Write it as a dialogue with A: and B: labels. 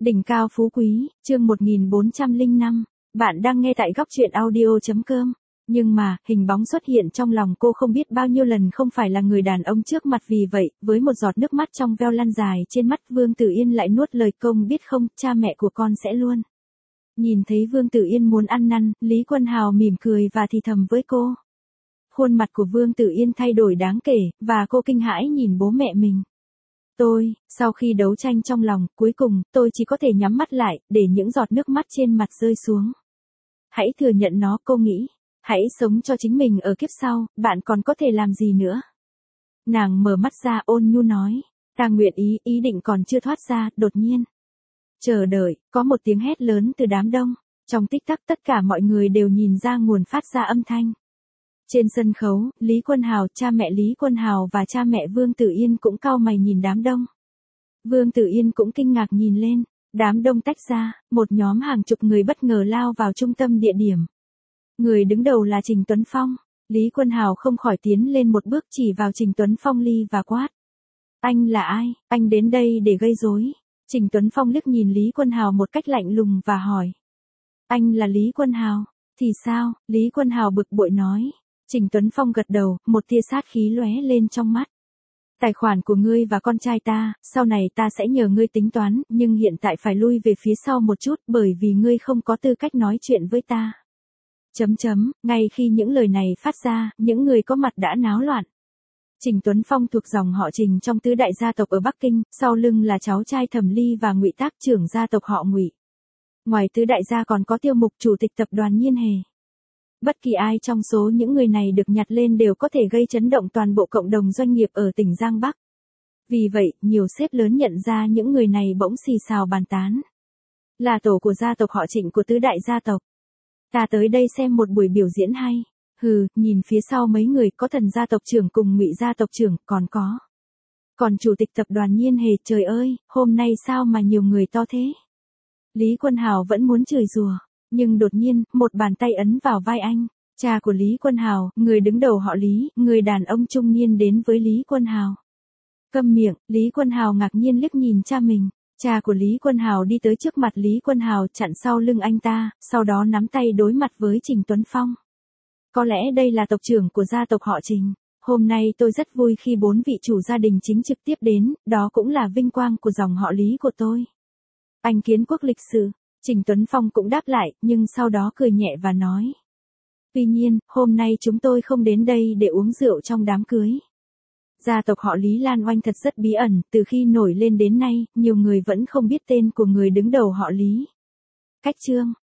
A: Đỉnh cao phú quý, chương 1405. Bạn đang nghe tại góc truyện audio.com. Nhưng mà, hình bóng xuất hiện trong lòng cô không biết bao nhiêu lần không phải là người đàn ông trước mặt, vì vậy, với một giọt nước mắt trong veo lăn dài trên mắt, Vương Tử Yên lại nuốt lời công biết không, cha mẹ của con sẽ luôn. Nhìn thấy Vương Tử Yên muốn ăn năn, Lý Quân Hào mỉm cười và thì thầm với cô. Khuôn mặt của Vương Tử Yên thay đổi đáng kể, và cô kinh hãi nhìn bố mẹ mình. Sau khi đấu tranh trong lòng, cuối cùng, tôi chỉ có thể nhắm mắt lại, để những giọt nước mắt trên mặt rơi xuống. Hãy thừa nhận nó, cô nghĩ. Hãy sống cho chính mình ở kiếp sau, bạn còn có thể làm gì nữa? Nàng mở mắt ra ôn nhu nói. Ta nguyện ý định còn chưa thoát ra, đột nhiên. Chờ đợi, có một tiếng hét lớn từ đám đông. Trong tích tắc tất cả mọi người đều nhìn ra nguồn phát ra âm thanh. Trên sân khấu, Lý Quân Hào, cha mẹ Lý Quân Hào và cha mẹ Vương Tử Yên cũng cau mày nhìn đám đông. Vương Tử Yên cũng kinh ngạc nhìn lên, đám đông tách ra, một nhóm hàng chục người bất ngờ lao vào trung tâm địa điểm. Người đứng đầu là Trình Tuấn Phong, Lý Quân Hào không khỏi tiến lên một bước chỉ vào Trình Tuấn Phong ly và quát. Anh là ai, anh đến đây để gây rối. Trình Tuấn Phong liếc nhìn Lý Quân Hào một cách lạnh lùng và hỏi. Anh là Lý Quân Hào, thì sao, Lý Quân Hào bực bội nói. Trình Tuấn Phong gật đầu, một tia sát khí lóe lên trong mắt. Tài khoản của ngươi và con trai ta, sau này ta sẽ nhờ ngươi tính toán, nhưng hiện tại phải lui về phía sau một chút bởi vì ngươi không có tư cách nói chuyện với ta. Ngay khi những lời này phát ra, những người có mặt đã náo loạn. Trình Tuấn Phong thuộc dòng họ Trình trong tứ đại gia tộc ở Bắc Kinh, sau lưng là cháu trai Thẩm Ly và Ngụy Tác trưởng gia tộc họ Ngụy. Ngoài tứ đại gia còn có Tiêu Mục chủ tịch tập đoàn Nhiên Hề. Bất kỳ ai trong số những người này được nhặt lên đều có thể gây chấn động toàn bộ cộng đồng doanh nghiệp ở tỉnh Giang Bắc. Vì vậy, nhiều sếp lớn nhận ra những người này bỗng xì xào bàn tán. Là tổ của gia tộc họ Trịnh của tứ đại gia tộc. Ta tới đây xem một buổi biểu diễn hay. Nhìn phía sau mấy người có Thần gia tộc trưởng cùng Ngụy gia tộc trưởng, còn chủ tịch tập đoàn Nhiên Hề, trời ơi, hôm nay sao mà nhiều người to thế? Lý Quân Hào vẫn muốn chửi rủa. Nhưng đột nhiên, một bàn tay ấn vào vai anh, cha của Lý Quân Hào, người đứng đầu họ Lý, người đàn ông trung niên đến với Lý Quân Hào. Câm miệng, Lý Quân Hào ngạc nhiên liếc nhìn cha mình, cha của Lý Quân Hào đi tới trước mặt Lý Quân Hào chặn sau lưng anh ta, sau đó nắm tay đối mặt với Trình Tuấn Phong. Có lẽ đây là tộc trưởng của gia tộc họ Trình. Hôm nay tôi rất vui khi 4 vị chủ gia đình chính trực tiếp đến, đó cũng là vinh quang của dòng họ Lý của tôi. Anh kiến quốc lịch sự. Trình Tuấn Phong cũng đáp lại, nhưng sau đó cười nhẹ và nói. Tuy nhiên, hôm nay chúng tôi không đến đây để uống rượu trong đám cưới. Gia tộc họ Lý Lan Oanh thật rất bí ẩn, từ khi nổi lên đến nay, nhiều người vẫn không biết tên của người đứng đầu họ Lý. Cách chương,